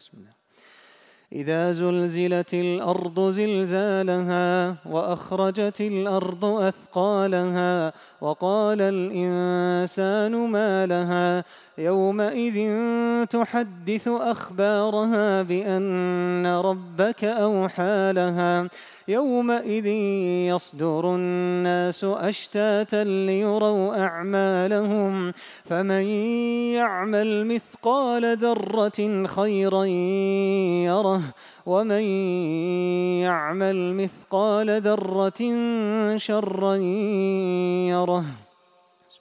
بسم الله. إذا زلزلت الأرض زلزالها وأخرجت الأرض أثقالها وقال الإنسان ما لها يومئذ تحدث أخبارها بأن ربك أوحى لها يومئذ يصدر الناس أشتاتا ليروا أعمالهم فمن يعمل مثقال ذرة خيرا يره ومن يعمل مثقال ذرة شرا يره.